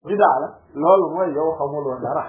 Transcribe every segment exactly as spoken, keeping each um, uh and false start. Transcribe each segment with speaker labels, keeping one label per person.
Speaker 1: bidaa la loolu mooy yow xamuloo dara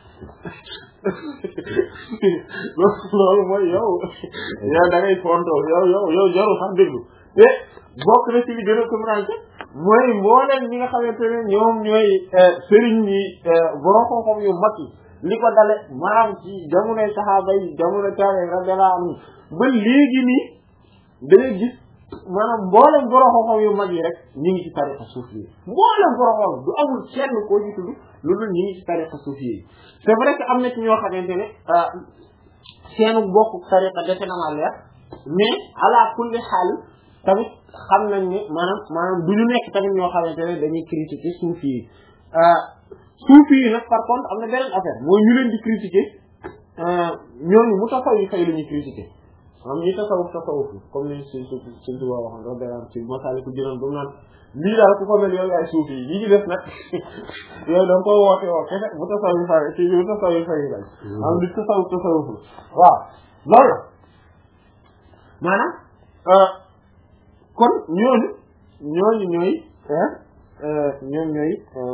Speaker 1: loolu mooy yow yow da ngay fontoo yow yow yow jarul sax déglu te bokk na ci li gën a comprendre mooy mbooleem ñi nga xamante ne ñoom ñooy sëriñ yi borom xam-xam yu mag yi li ko dale maanaam ci jamonoy saxaaba yi jamono tabe radiyallahu anhu ba léegi nii dangay gis maanaam mboolem borom xam-xam yu mag yi rek ñu ngi ci tariqa suufi yi mboolem borom xam du amul kenn koo ci tudd lu dul ñu ngi ci tariqa suufi yi c'est vrai que am na ci ñoo xamante ne seenu bokk tariqa defe na ma leer mais ala kulli xaal tamit xam nañ ne maanaam maanaam du ñu nekk tamit ñoo xamante ne dañuy critiquer suufi yi suufi yi nag par contre am na beneen affaire mooy ñu leen di critiquer ñooñu mu taxaw yi fay la ñuy critiquer am ñi tasawuf tasawuf comme ni si si si tubaab waxoon rek dara ci Masaalikul Jinaan ba mu naan lii daal ku ko mel yow yaay suufi yi yi ci def nag yow da nga koy woote woo kese bu tasawuf fay ci bu tasawuf fay lañ am di tasawuf tasawuf waaw loolu la maanaam kon ñooñu ñooñu ñooy ñoom ñooy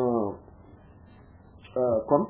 Speaker 1: kon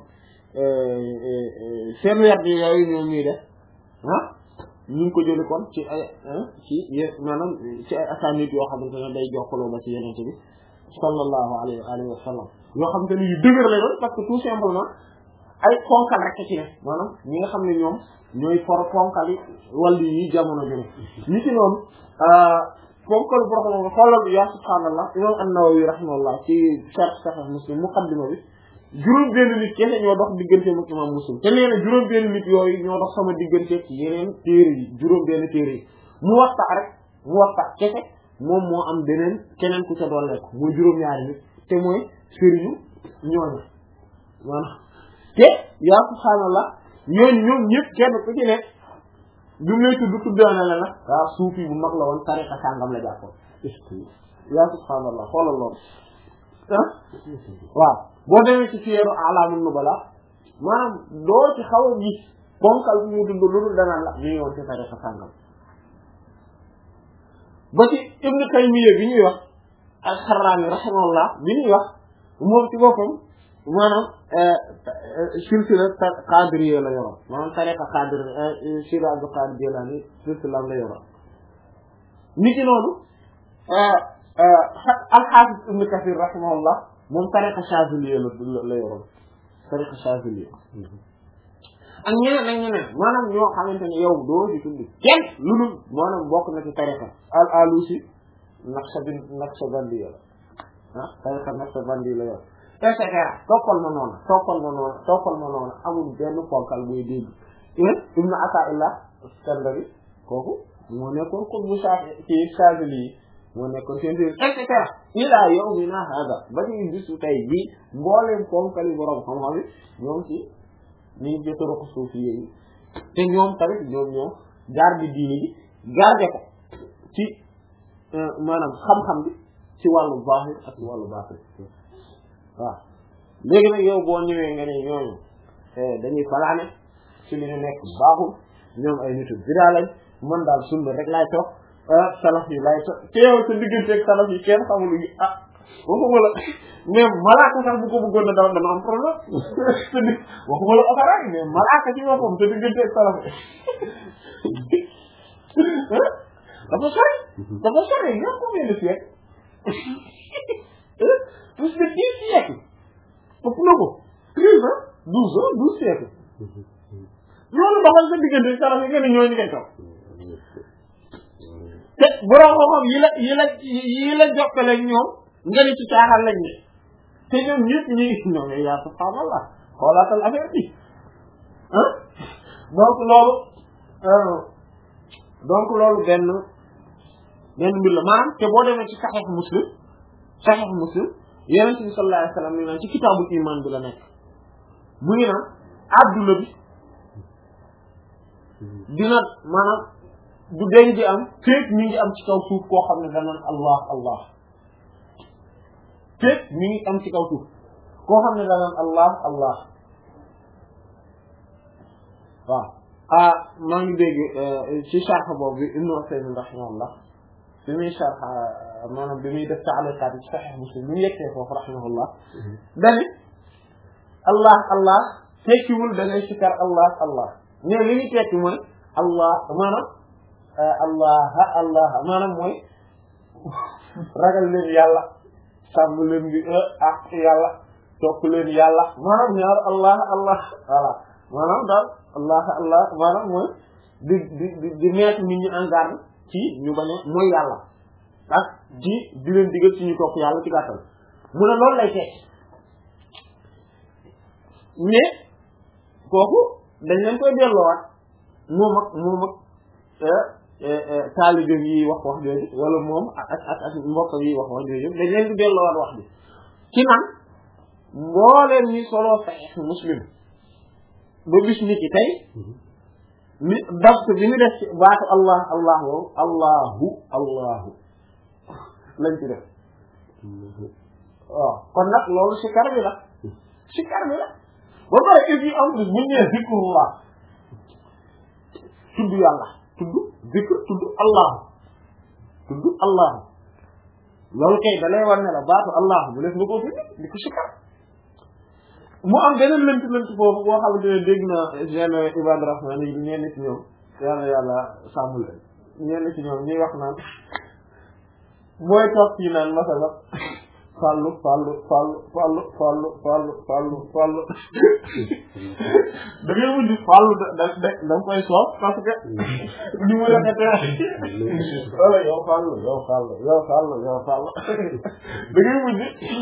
Speaker 1: seen weer bi yooyu ñoom ñuy def ah ñu ngi ko jëlee kon ci ay ci maanaam ci ay asanid yoo xamante ne day jokkaloo ba ci yeneen bi sallallahu alayhi wa alihi wa sallam yoo xamante ne yu dëgër lay doon parce que tout simplement ay ponkal rek ci ne maanaam ñi nga xam ne ñoom ñooy for ponkal yi wàllu yi jamono jële ñi ci noonu ponkal bu raxma xoolal yaa subhaanallah imam an-Nawawi rahimahullah ci sharh Sahih Muslim muqaddima bi juróom benn nit kese ñoo dox diggante ak imam Muslim te nee na juróom benn nit yooyu ñoo dox sama diggante ci yeneen téere yi juróom benn téere yi mu waxta rek mu waxta kese moom moo am beneen keneen ku ca doole ko muy juróom-ñaari nit te mooy sëriñu ñooñu maanaam te yaa subhaanallah ñooñu ñoom ñëpp kenn ku ci nekk bi mu lay tudd tuddaana la nag waaw suufi bu mag la woon tariqa sàngam la jàppoon yaa subhaanallah xoolal loolu ah waaw boo demee ci Siyar A'lamun Nubala maanaam doo ci xaw a gis bonkal bu mu tudd lu dul danaan la ñu ngi woon ci tariqa sàngam ba ci Ibn Taymiyya bi ñuy wax ak Harrani rahimahullah bi ñuy wax moom ci boppam maanaam silsila qadiriyya la yoroon maanaam tariqa qadir Cheikh Abdul Qadir Jilani silsila la yoroon ni ki noonu al-Hafiz Ibn Kathir rahimahullah moom tariqa Shaziliyya la la yoroon tariqa Shaziliyya ak ñeneen ak ñeneen maanaam ñoo xamante ne yow doo ci tudd kenn lu dul maanaam bokk na ci tariqa al-Alusi Naqshbandi Naqshbandi la ah tariqa Naqshbandi la yor et cetera toppal ma noonu toppal ma noonu toppal ma noonu amul benn ponkal buy dégg Ibn Ata'illah Iskandari kooku moo nekkoon kon bu saa ci Shazili moo nekkoon seen et cetera ila yawmina hada ba ci bisu tey bi mbooleem ponkali borom xam-xam yi ñoom ci ñu ngi jotoro ko suufi yi te ñoom tamit ñoom ñoom garde diini bi garde ko ci maanaam xam-xam bi ci wàllu zahir ak ci wàllu baatin waaw léegi nag yow boo ñëwee nga ne ñooñu dañuy falaane ci li ñu nekk baaxul ñoom ay nitu bidaa lañ man daal sunna rek laay toog salaf yi laay toog te yow sa digganteeg salaf yi kenn xamul yi ah waxuma la mais malaaka sax bu ko bëggoon na daw dana am problème waxuma la okara mais malaaka ci boppam sa digganteeg salaf yi dafa sori dafa sori ñoo combien de siècle plus de dix siècles ëpp na ko treize ans douze ans douze siècles loolu doxal sa diggante salaf yi nga ne ñooñu ngay toog te borom xam-xam yi la yi la yi la jokkale ñoom nga ni ci caaxaan lañ ne te ñoom ñëpp ñi ñoom yaa subhaanallah xoolaatal affaire bi ah donc loolu donc loolu benn benn mbir la maanaam te boo demee ci Sahih Muslim Sahih Muslim Yonent bi sallallahu alayhi wa sallam ni naan ci kitaabul iman bi la nekk mu ngi naan adduna bi dina maanaam du den di am féeg mi ngi am ci kaw suuf koo xam ne danaan allah allah féeg mi ngi am ci kaw suuf koo xam ne danaan allah allah waaw ah maa ngi dégg ci sharh boobu bi Ibn Usaymin rahimahullah bi muy sharh maanaam bi muy def ta'liqaat ci Sahih Muslim bi mu yeggee foofu rahimahullah dani allah allah tekkiwul da ngay sikar allah allah mais li ñu tekki mooy allah maanaam allah allah maanaam mooy ragal leen yàlla sàmm leen bi ak yàlla topp leen yàlla maanaam ñaar allah allah voilà maanaam daal allah allah maanaam mooy di di di di mettre nit ñi en garde ci ñu bañ a mooy yàlla ak di di leen digal ci ñu topp yàlla ci gàttal mu ne loolu lay tekki mais kooku dañ leen koy delloowaat moom ak moom ak taalibe yi wax wax jooju wala moom ak ak ak mbokk yi wax wax jooju dañ leen di delloowaat wax bi ci nan mbooleen ñi solo Sahih Muslim ba bis ni ki tey mi daft bi ñu def ci baatu allah allah woowu allahu allahu lañ ci def waaw kon nag loolu sikar bi la sikar bi la ba pare if yi am bis buñ nee zikrullah tudd yàlla tudd zikr tudd allah tudd allah loolu kay da lay war ne la baatu allah bu def nga ko fi di ko sikar mu am beneen lënt lënt foofu boo xamante ne dégg na gen Ibadu Rahman yi ñenn ci ñoom yàlla yàlla sàmm leen ñenn ci ñoom ñuy wax naan mooy toog ci naan masala fallu fallu fallu fallu fallu fallu fallu fallu da ngay mujj fallu da da da nga koy soob parce que ni mu rafetee wala yow fallu yow fallu yow fallu yow fallu da ngay mujj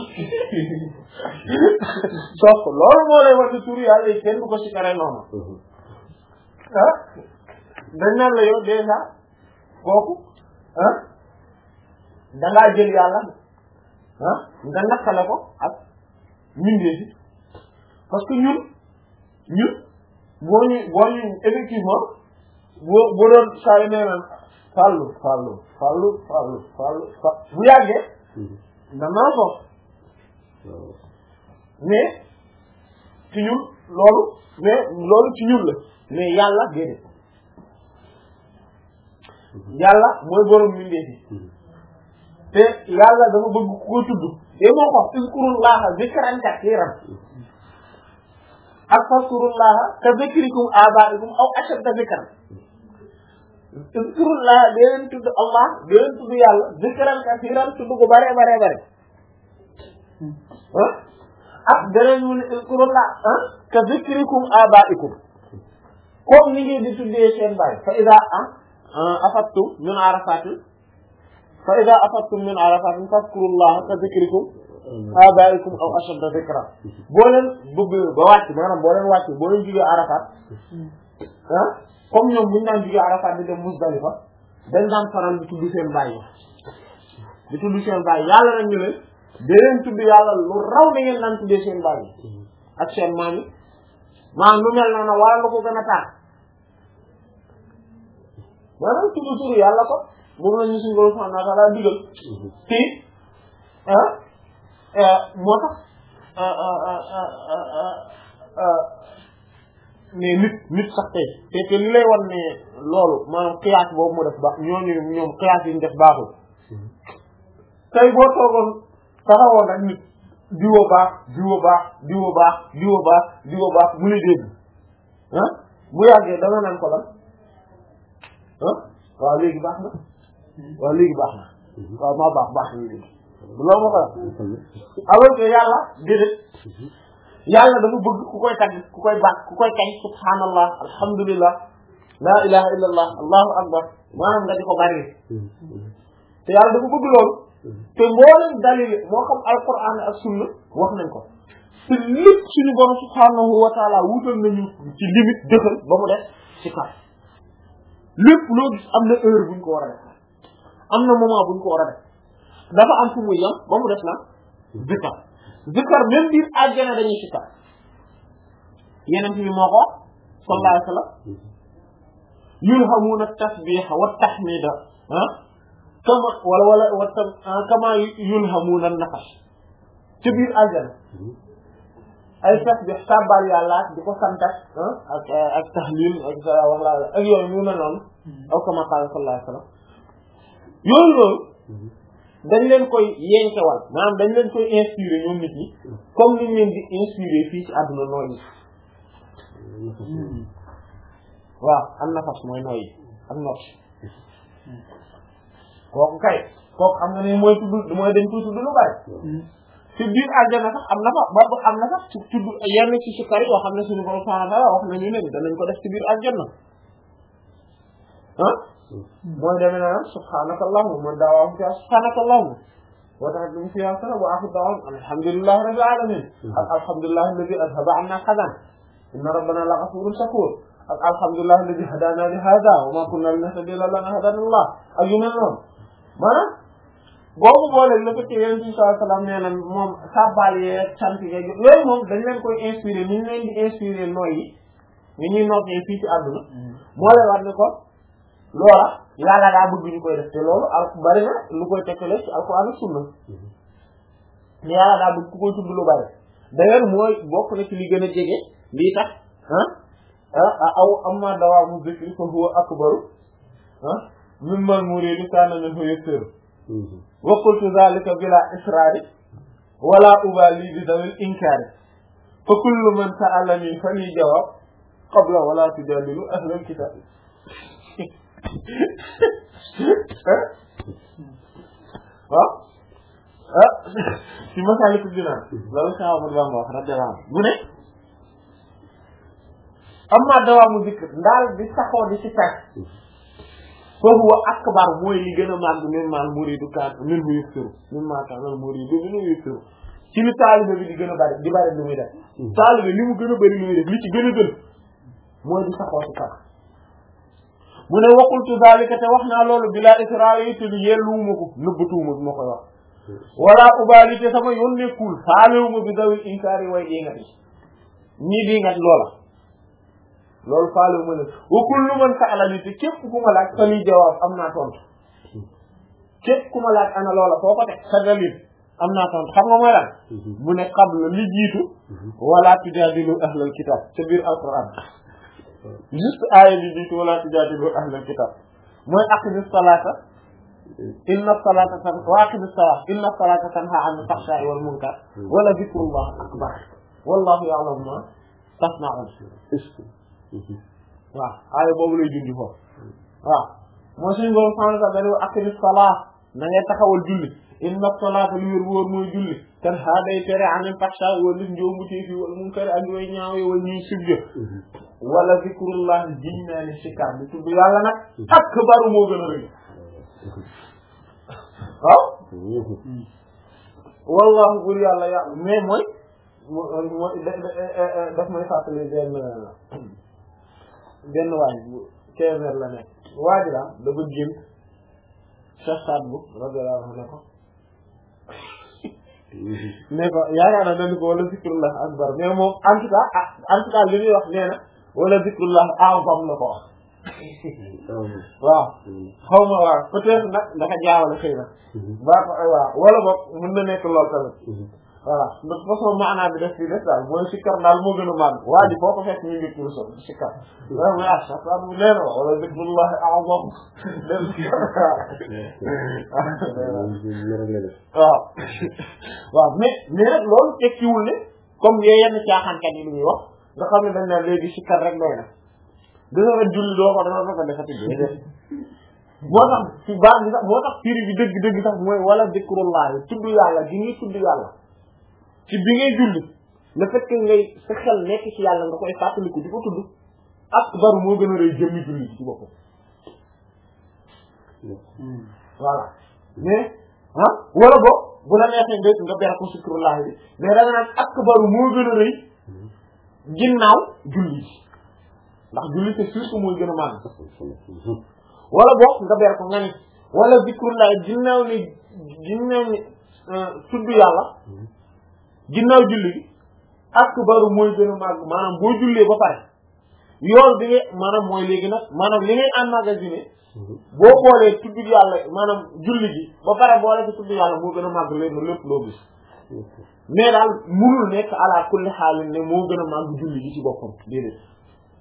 Speaker 1: soob ko loolu moo lay wax ci tur yàlla yi kenn du ko si kare noonu ah dañ naan la yow déjà kooku ah dangaa jël yàlla ah nga nattale ko ak mbindee fi parce que ñun ñun boo ñu boo ñu effectivement boo boo doon saa yu nee naan fàllu fàllu fàllu fàllu fàllu fa bu yàggee danaa foofu mais ci ñun loolu mais loolu ci ñun la mais yàlla déedéet yàlla mooy borom mbindee fi te yàlla dama bëgg ku ko tudd te moo ko uzkurullaha zikran kathiran ak fazkurullaha ka zikrikum abaikum aw ashadda zikran uzkurullaha dee leen tudd Allah dee leen tudd yàlla zikran kathiran tudd ko bare bare bare ah ak beneen mu ne uzkurullaha ah ka zikrikum abaikum comme ni ngeen di tuddee seen baay fa ida ah afattum min arafatin fa ida afattum min arafatin fazkurullaha ka zikrikum abaikum aw ashadda zikra boo leen bëgg ba wàcc maanaam boo leen wàcc boo leen jugee arafat ah comme ñoom buñu daan jugee arafat di dem Muzdalifa dañ daan faral di tudd seen baay di tudd seen baay yàlla nañ ñu leen da leen tudd yàlla lu raw da ngeen daan tuddee seen baay ak seen maam yi maanaam lu mel noonu wala lu ko gën a tax maanaam tudd turu yàlla ko moom la ñu suñu borom subhanahu wa ta'ala digal te ah moo tax mais nit nit sax tey te te li lay wan ne loolu maanaam xiyaas boobu mu def baax ñooñu ñoom xiyaas yi ñu def baaxul tey boo toogoon taxawoon rek nit diwoo baax diwoo baax diwoo baax diwoo baax diwoo baax mu lay dégg ah bu yàggee danga naan ko lan ah waaw léegi baax na waaw léegi baax na waaw maa baax baax na léegi loolu moo koy alors que yàlla déedéet yàlla dafa bëgg ku koy tagg ku koy baax ku koy kañ subhanallah alhamdulillah la ilaha illa allah allahu akbar maanaam nga di ko bari te yàlla dafa bëgg loolu te mboolem dalil moo xam alquran ak sunna wax nañ ko te lépp suñu borom subhanahu wa taala wutal nañu ci limite dëkkal ba mu def ci kar lépp loo gis am na heure buñ ko war a def am na moment buñ ko war a def dafa am fu muy yam ba mu def na zikar zikar même biir àjjana dañuy zikar yeneen bi moo ko sallallahu alayhi wa sallam yulhamuna tasbiha wa tahmida ah kama wala wala wa kama yulhamuna nafas ci biir àjjana ay tasbih sabbal yàlla di ko sant ak ak ak tahlil ak wax la ak yooyu ñu ne noonu aw kama qala sallallahu alayhi wa sallam yooyu loolu dañ leen koy yenkewal maanaam dañ leen koy inspiré ñoom nit ñi comme ni ñu leen di inspiré fii ci àdduna nooyi waaw am nafas mooy nooyi ak nocc kooku kay kooku xam nga ne mooy tudd mooy dañ koy tudd lu bari ci biir aljana sax am na fa ba am na sax ci tudd yenn ci si kari yoo xam ne suñu borom subhanahu wa ta'ala wax nañu ne danañ ko def ci biir aljana ah mooy demee na subhanaka allahumma da'waahum fiihaa subhanaka allahumma wa tahiyatuhum fiihaa salaam wa aaxiru da'waahum alhamdulillahi rabbil aalamiin ak alhamdulillahi alladhii adhaba 'annaa al-hazan inna rabbanaa laghafuurun shakuur ak alhamdulillahi alladhii hadaanaa li haadhaa wa maa kunnaa linahtadiya lawlaa an hadaanaa Allah ak yu mel noonu maanaam boobu boole la ko ci Yonent bi sallallahu alayhi wa sallam nee na moom sabbal yee sant yeeg yooyu moom dañ leen koy inspiré ni ñu leen di inspiré nooy yi ni ñuy noppee fii ci àdduna moo lay wax ne ko loola yàlla daa bëgg ñu koy def te loolu al bari na lu koy tekkale ci alquran ak sunna yàlla daa bëgg ku koy tudd lu bari d'ailleurs mooy bokk na ci li gën a jege lii tax ah aw amma dawaamu zikri fa huwa akbaru ah mimmal muriidi kaana minhu yasiru wa qultu zalika bila israari wala ubali bi dawil inkaari fa kullu man sa'alani fa li jawab qabla wala tujadilu ahlal kitab waaw ah ci Masaalikul Jinaan loolu Cheikh Ahmadou Bamba wax radiyallahu anhu mu ne amma dawaamu zikr ndaal di saxoo di ci tàkk foofu wa akbar mooy li gën a màgg min mal muridu kaan min hu yuksiru min ma kaanal muridu min hu yuksiru ci li taalibe bi di gën a bari di bari li muy def taalibe li mu gën a bari li muy def li ci gën a gën mooy di saxoo ci tàkk mu ne waqultu zalika te wax naa loolu bila israari te bi yelluwuma ko nëbbatuwuma bi ma koy wax wala ubaali te sama yoon nekkul faalewuma bi dawil inkaari way dingat yi ñii dingat loola loolu faalewuma ne wa kullu man sa'alani te képp ku ma laaj fa li jawaab am naa tontu képp ku ma laaj ana loola foo ko teg sa dalil am naa tontu xam nga mooy lan mu ne qabla li jiitu wala tujaadilu ahlal kitab ca biir alquran juste aaya bi jiitu wala tujaadilu ahlal kitab mooy aqimis salata inna salata tan wa aqimis salata inna salata tanha anil fahsha'i wal munkar wala zikrullah akbar wallahu ya'lamu ma tasna'un waaw aaya boobu lay junj foofu waaw moo suñu borom subhanahu wa ta'ala aqimis salata na ngay taxawal julli inna salata lu wér wóor mooy julli tanha day tere anil fahsha'i wal njombuteefi wal munkar ak yooyu ñaaw yi wal ñuy sibga wala zikrullah jiñ naa ni sikar bi tudd yàlla nag akbaru moo gën a rëy waaw wallahu bur yàlla yàlla mais mooy mooy daf may fàttali benn benn waañ Kébémer la nekk waa ji daal dafa génn Cheikh Sadbou radiyallahu anhu ne ko ne ko yaakaar naa dañ ko wala zikrullah akbar mais moom en tout cas ah en tout cas li muy wax nee na wala zikrullah a'zam la ko wax waaw xaw ma waaw peut-être nag dafa jaawale xëy na baa ko waaw wala boog mën na nekk lool tamit voilà de toute façon maanaa bi def fii def daal mooy sikkar daal moo gën a màgg waa ji foo ko fekk ñu ngi pour so sikkar wa mooy ah sax mu nee na wala zikrullahi a'zam dem waaw waaw mais mais nag loolu tekkiwul ne comme yee yenn caaxaankat yi lu ñuy wax nga xam ne dañ ne léegi sikkar rek doy na dina la julli doo ko dana ko defati déedéet moo tax ci baax bi sax moo tax firi bi dëgg dëgg sax mooy wala zikrullahi tudd yàlla gi ñuy tudd yàlla ci bi ngay julli le fait que ngay sa xel nekk ci yàlla nga koy fàttaliku di ko tudd akbar moo gën a rëy jëmmi julli ci boppam voilà mais ah wala boog bu la neexee nga nga ber ko zikrullahi bi mais da nga naan akbar moo gën a rëy ginnaaw julli ndax julli c'est sûr que mooy gën a màgg wala boog nga ber ko nga ni wala zikrullahi ginnaaw ni ginnaaw ni tudd yàlla ginnaaw julli gi akbaru mooy gën a màgg maanaam boo jullee ba pare yoon bi nga maanaam mooy léegi nag maanaam li ngay emmagasiné boo boolee tudd yàlla maanaam julli gi ba pare boole ci tudd yàlla moo gën a màgg léegi lépp loo gis mais daal munul nekk ala kulli xaalin ne moo gën a màgg julli gi ci boppam déedéet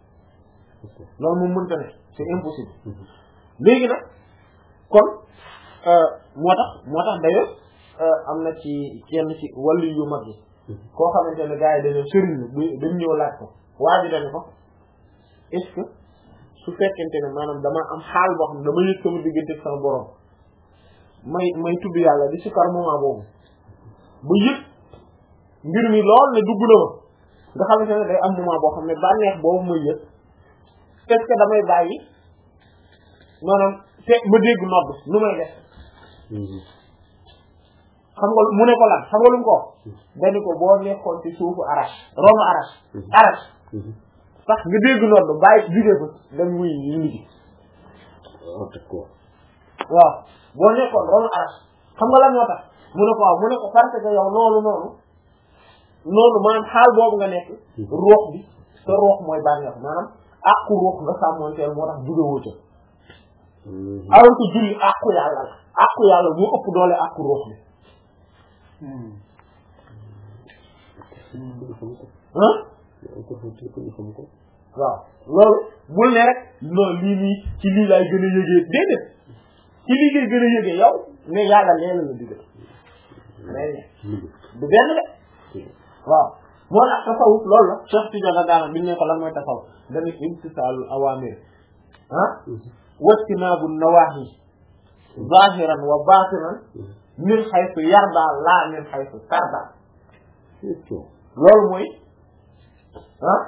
Speaker 1: loolu moom mënta ne c'est impossible léegi nag kon moo tax moo tax d'ailleurs am na ci kenn ci wàllu yu mag yi koo xamante ne gars yi dañoo sëriñ bi dañ ñëw laaj ko waa ji dañu ko est-ce que su fekkente ne maanaam dama am xaal boo xam ne dama yëg sama diggante ak sama borom may may tudd yàlla di sukar moment boobu ba yëg mbir mi lool ne dugg na ma nga xamante ne day am moment boo xam ne bànneex boobu may yëg est-ce que damay bàyyi maanaam te ma dégg nodd nu may def xam nga mu ne ko lan xam nga lu mu ko dañu ko boo nekkoon ci suufu arash ronu arash arash sax nga dégg nodd bàyyi jugee ko dem muy liggéey waaw boo nekkoon ronu arash xam nga lan moo tax mu ne ko waaw mu ne ko parce que yow loolu noonu noonu maanaam xaal boobu nga nekk ruux bi sa ruux mooy bànneex maanaam àqu ruux nga sàmmoonteel moo tax jugewoo ca alors que julli àqu yàlla la àqu yàlla moo ëpp doole àqu ruux bi ah waaw loolu bul ne rek non lii nii ci lii laay gën a yëgee déedéet ci lii ngay gën a yëgee yow mais yàlla leela la digal mais du benn de waaw moo tax tasawuf loolu la Cheikh Tidiane daana biñ ne ko lan mooy tasawuf dañu imtisaalul awaamir ah wajtinaabu nawaahi zaahiran wa baatinan min haythu yarda laa min haythu tarda loolu mooy ah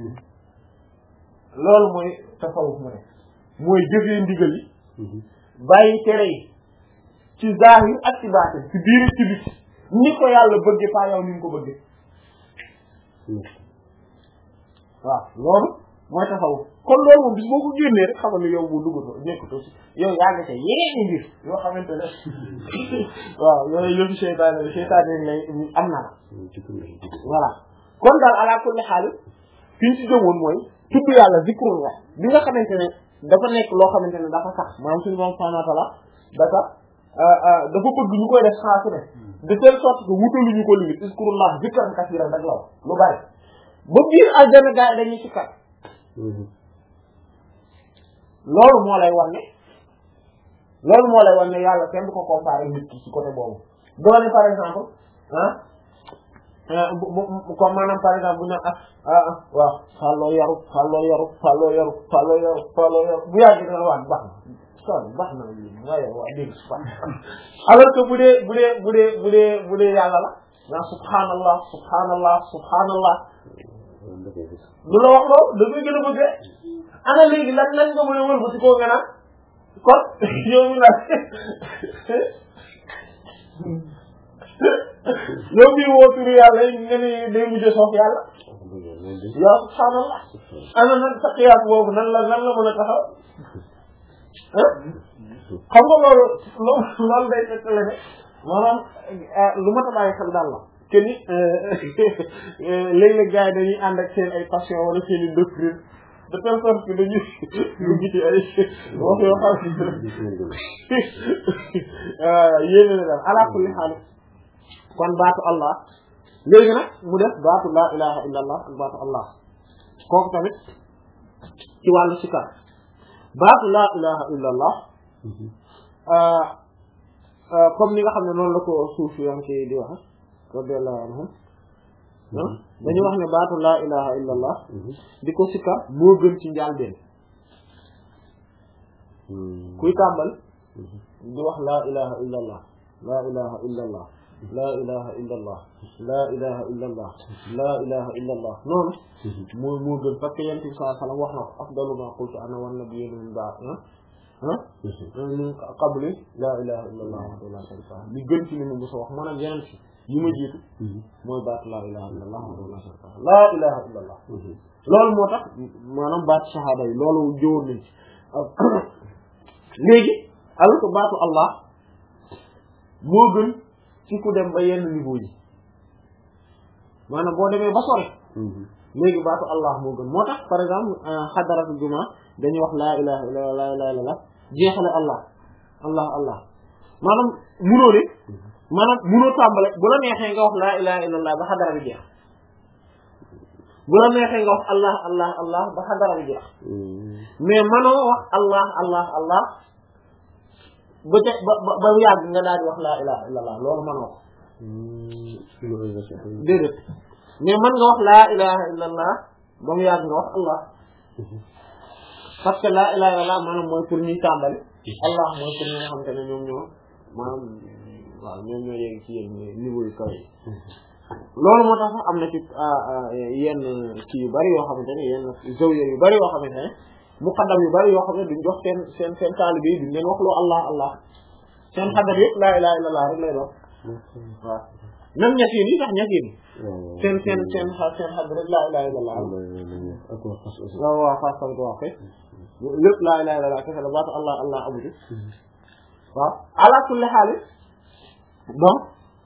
Speaker 1: loolu mooy tasawuf mu ne mooy jëfee ndigal yi bàyyi tere yi ci zaahir ak ci baatin ci biir ci biti ni ko yàlla bëgge faa yow ni nga ko bëgge waaw loolu mooy tasawuf kon loolu moom bis boo ko génnee rek xamal ne yow bu dugg nekkatoo ci yow yaa ngi ca yeeni mbir yoo xamante ne waaw yooyu yëfu seytaane la seytaane lay am na voilà kon daal ala kulli xaal fi ñu ci jëmoon mooy tudd yàlla zikrullah bi nga xamante ne dafa nekk loo xamante ne dafa sax maanaam suñu borom subhanahu wa ta'ala dafa dafa bëgg ñu koy def saa su ne de telle sorte que wutaluñu ko limite zikrullah zikran kasiran rek law lu bari ba biir aljana gaa yi dañuy ci kat loolu moo lay wan ne loolu moo lay wan ne yàlla kenn du ko comparer nit ki ci côté boobu doone par exemple ah comme maanaam par exemple bu ñu ah ah waaw fàlloo yaru fàlloo yaru fàlloo yaru fàlloo yaru fàlloo yaru bu yàgg dina la wax baax na sori baax na waaye waa dégg alors que bu dee bu dee bu dee bu dee bu dee yàlla la naa subhanallah subhanallah subhanallah lu la wax loolu da koy gën a bëgg ana léegi lan lan nga mën a wër ba ci koo nga naan kon yow mi naan yow mii woo turu yàlla yi nga ne day mujj soof yàlla yow subhanallah ana nan sa xiyaas boobu nan la nan la mën a taxaw xam nga loolu loolu loolu day fekkale ne maanaam lu ma ta bàyyi xel daal la que ni léeg-léeg gars yi dañuy ànd ak seen ay passion wala seen i doctrine de telle sorte que dañuy dugg ci ay wax yoo xam yéene na daal ala kulli xaal kon baatu Allah léegi nag mu def baatu laa ilaha illa allah ak baatu Allah kooku tamit ci wàllu sikar baatu laa ilaha illa allah comme ni nga xam ne noonu la ko suufiyanke di wax radiyallahu anhum dañu wax ne baatu laa ilaha illa allah di ko sikar moo gën ci njàlbeen kuy tàmbal di wax laa ilaha illa allah laa ilaha illa allah laa ilaha illa allah laa ilaha illa allah laa ilaha illa allah noonu moo moo gën parce que yonent bi sallallahu alayhi wasallam wax na ko afdalu ma qultu ana wan nabiyyuna min ba'di ah min qabli laa ilaha illa allah wahdahu la sharika lahu li gën ci li mu mës a wax maanaam yeneen ci yi ma jiitu mooy baatu laa ilaha illa allah wahdahu la sharika lahu laa ilaha illa allah loolu moo tax maanaam baatu shahada yi loolu jëwoon nañ ci léegi alors que baatu allah moo gën ci ku dem ba yenn niveau yi maanaam boo demee ba sore léegi baatu allah moo gën moo tax par exemple xadaratu juma dañuy wax laa ilaha illa laa ilaha illa jeexale allah allah allah maanaam munoo de maanaam munoo tàmbale bu la neexee nga wax laa ilaha illa allah ba xadara bi jeex bu la neexee nga wax allah allah allah ba xadara bi jeex mais manoo wax allah allah allah ba te ba ba yàgg nga daal di wax laa ilaha illallah loolu mënoo ko déedéet mais mën nga wax laa ilaha illallah ba mu yàgg nga wax allah parce que laa ilaha illallah maanaam mooy pour ñuy tàmbali allah mooy pour ñi nga xamante ne ñoom ñoo maanaam waaw ñoom ñoo yegg ci yenn niveau yu kaw yi loolu moo tax sax am na ci yenn kii yu bari yoo xamante ne yenn zawiya yu bari yoo xamante ne muqaddam yu bari yoo xam ne duñ jox seen seen seen taalibe yi duñ leen wax loo allah allah seen xadar yëpp laa ilaha illallah rek lay doon waaw même ñasin yi sax ñasin yi seen seen seen seen xadar rek laa ilaha illallah waaw waaw fas fas ko waxee lépp laa ilaha illallah kese la baatu allah allah amuti waaw ala kulli xaal donc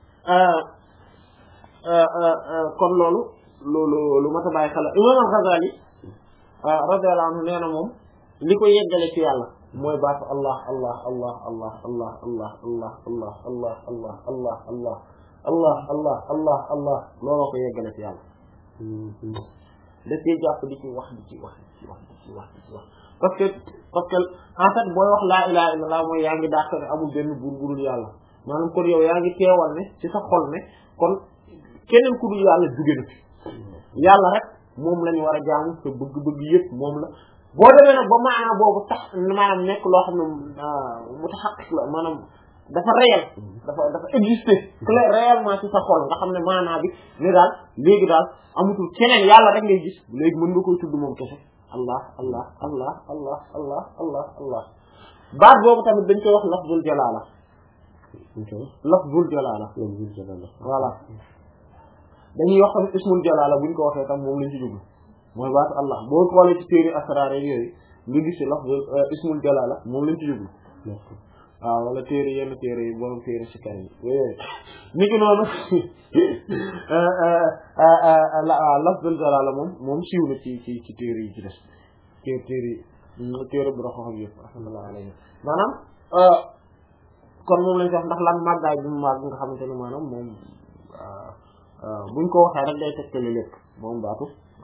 Speaker 1: kon loolu loolu lu mat a bàyyi xel imam al-Ghazali radiyallahu anhu nee na moom li ko yeggale ci yàlla mooy baatu allah allah allah allah allah allah allah allah allah allah allah allah allah allah allah allah looloo ko yeggale ci yàlla da cee jàpp di ci wax di ci wax di ci wax di ci wax di ci wax parce que parce que en fait booy wax laa ilaha illallah mooy yaa ngi dàq ne amul benn buur bu dul yàlla maanaam kon yow yaa ngi teewal ne ci sa xol ne kon keneen ku dul yàlla jóge na fi yàlla rek moom lañu war a jaamu te bëgg-bëgg yëpp moom la boo demee nag ba maanaam boobu tax maanaam nekk loo xam ne mutaxaqqiq la maanaam dafa réel dafa dafa exister clair réellement ci sa xol nga xam ne maanaa bi ne daal léegi daal amutul keneen yàlla rek ngay gis léegi mën nga koy tudd moom kese allah allah allah allah allah allah allah baat boobu tamit dañ koy wax lafzul jalaala lafzul jalaala voilà dañuy wax tamit ismul jalaala buñ ko waxee tam moom lañ ci jublu mooy baatu allah boo xoolee ci téere asraar yooyu nga gis ci lafzul ismul jalaala moom lañ ci jublu waaw wala téere yenn téere yi borom téere si kan yi yooyu ni ki noonu lafzul jalaala moom moom siiw na ci ci ci téere yi ci des téere téere yi téere bu raxoo xam yëpp alhamdulilah alayhi maanaam kon moom lañ ci wax ndax lan màggaay bi mu màgg nga xamante ne maanaam moom buñ ko waxee rek day tegtali lépp moom baatu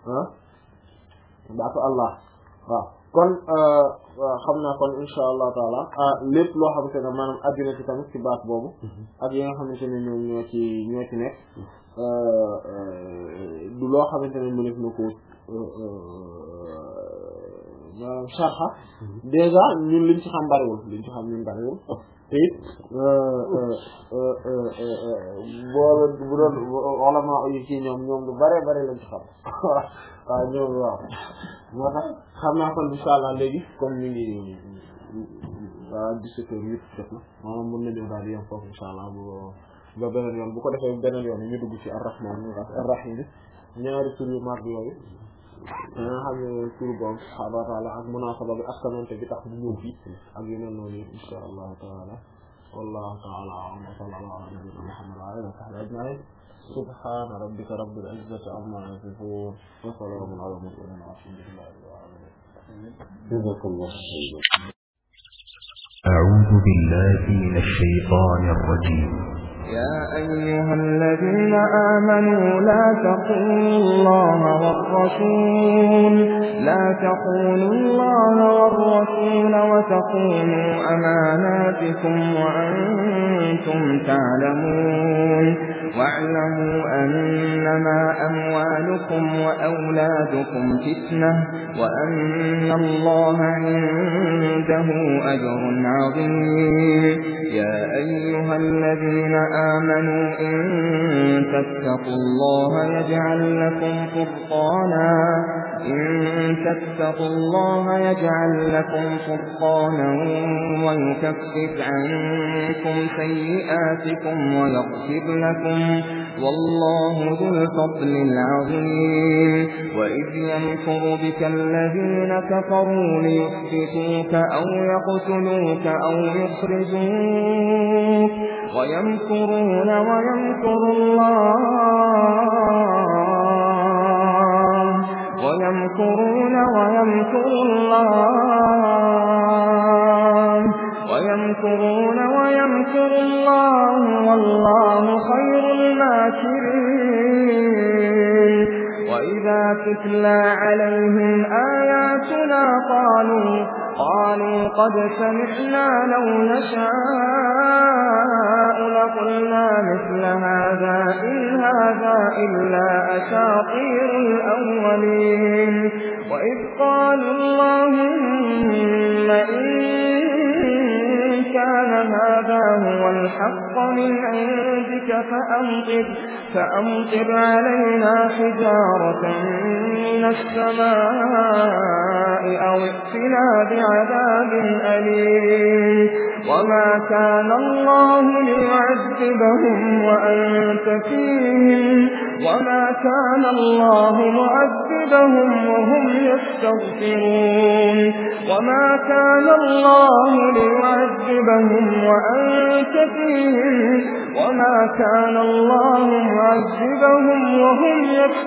Speaker 1: baatu allah waaw kon xam naa kon insha allah taala lépp loo xamante ne maanaam adduna ci tamit ci baat boobu ak yi nga xamante ne ñoom ñoo ci ñoo ci nekk du loo xamante ne mu nekk na ko maanaam sharha déjà ñun liñ ci xam bariwul liñ ci xam ñun bariwul te it boole bu doon ulama yi ci ñoom ñoom lu bare bare lañ ci xam waaw ñoom waaw moo tax xam naa kon insha allah léegi comme ñu ngi waaw dix-sept heures huit jot na maanaam mën nañoo daal di yem foofu insha allah bu ba beneen yoon bu ko defee beneen yoon ñu dugg ci ar-rahman ar-rahim ñaari tur yu mag yooyu nga xam ne tur boobu subhaanahu wa ta'ala ak munaasaba bi askanante bi tax ñu ñëw fii ak yeneen noonu yëpp insha allah taala wallahu ta'ala a'lam wa sallallahu ala nabiyyina muhammad wa alihi wa sahbihi ajma'in subhana rabbika rabbil izzati amma yasifun wa salamun ala al-mursalin walhamdulillahi rabbil alamin.
Speaker 2: أعوذ بالله من الشيطان الرجيم.
Speaker 3: يا أيها الذين آمنوا لا تخونوا الله والرسول لا تخونوا الله والرسول وتخونوا أماناتكم وأنتم تعلمون واعلموا أنما أموالكم وأولادكم فتنة وأن الله عنده أجر عظيم. يا أيها الذين آمنوا إن تتقوا الله يجعل لكم فرقانا إن تتقوا الله يجعل لكم فرقانا ويكفر عنكم سيئاتكم ويغفر لكم والله ذو الفضل العظيم. وإذ يمكر بك الذين كفروا ليثبتوك أو يقتلوك أو يخرجوك ويمكرون ويمكر الله ويمكرون ويمكر الله ويمكرون ويمكر الله والله خير الماكرين. وإذا تتلى عليهم آياتنا قالوا قالوا قد سمعنا لو نشاء لقلنا مثل هذا إن هذا إلا أساطير الأولين وإذ قالوا اللهم إن كان هذا هو الحق من عندك فأمطر, فأمطر علينا حجارة من السماء أو ائتنا بعذاب أليم وما كان الله ليعذبهم وأنت فيهم وما كان الله معذبهم وهم يستغفرون وما كان الله ليعذبهم وأنت فيهم وما كان الله معذبهم وهم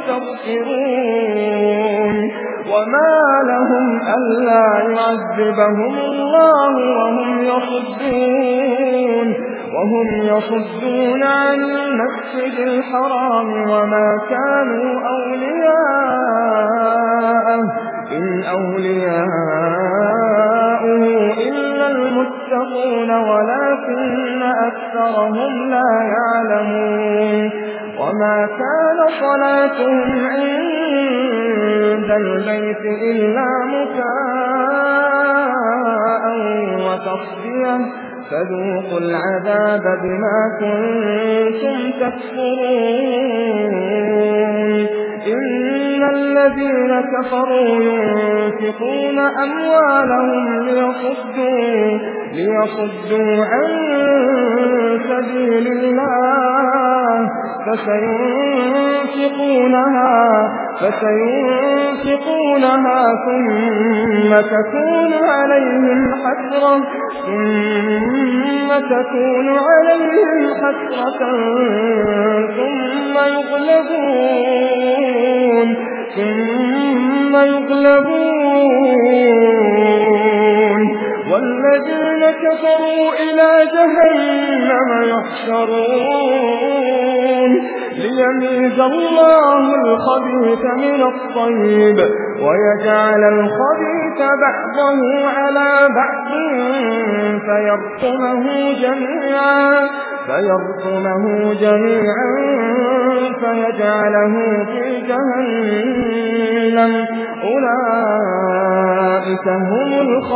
Speaker 3: يستغفرون وما لهم ألا يعذبهم الله وهم يصدون وهم يصدون عن المسجد الحرام وما كانوا أولياءه إن أولياؤه إلا المتقون ولكن أكثرهم لا يعلمون وما كان صلاتهم عند البيت إلا مكاء وتصدية فذوقوا العذاب بما كنتم تكفرون إن الذين كفروا ينفقون أموالهم ليصدوا, ليصدوا عن سبيل الله فسينفقونها, فسينفقونها ثم تكون عليهم حسرة ثم تكون عليهم حسرة ثم يغلبون ثم يغلبون والذين كفروا إلى جهنم يحشرون ليميز الله الخبيث من الطيب ويجعل الخبيث بعضه على بعض فيرقمه جميعا فيرقمه جميعا فيجعله في جهنم أولئك هم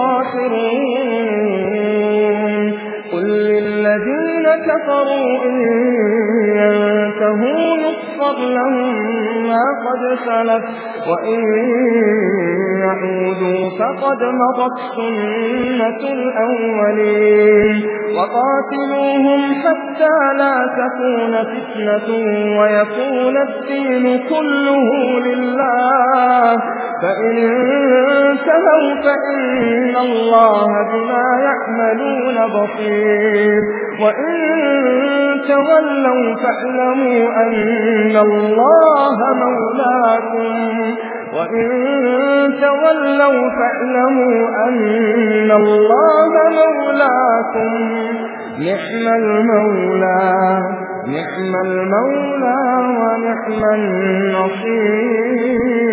Speaker 3: الخاسرون قل للذين كفروا إن ينتهوا يغفر لهم ما قد سلف وإن يعودوا فقد مضت سنة الأولين وقاتلوهم حتى لا تكون فتنة ويكون الدين كله لله فإن انتهوا فإن الله بما يعملون بصير وإن تولوا فاعلموا أن الله مولاكم وإن تولوا فاعلموا أن الله مولاكم نعم المولى نعم المولى ونعم النصير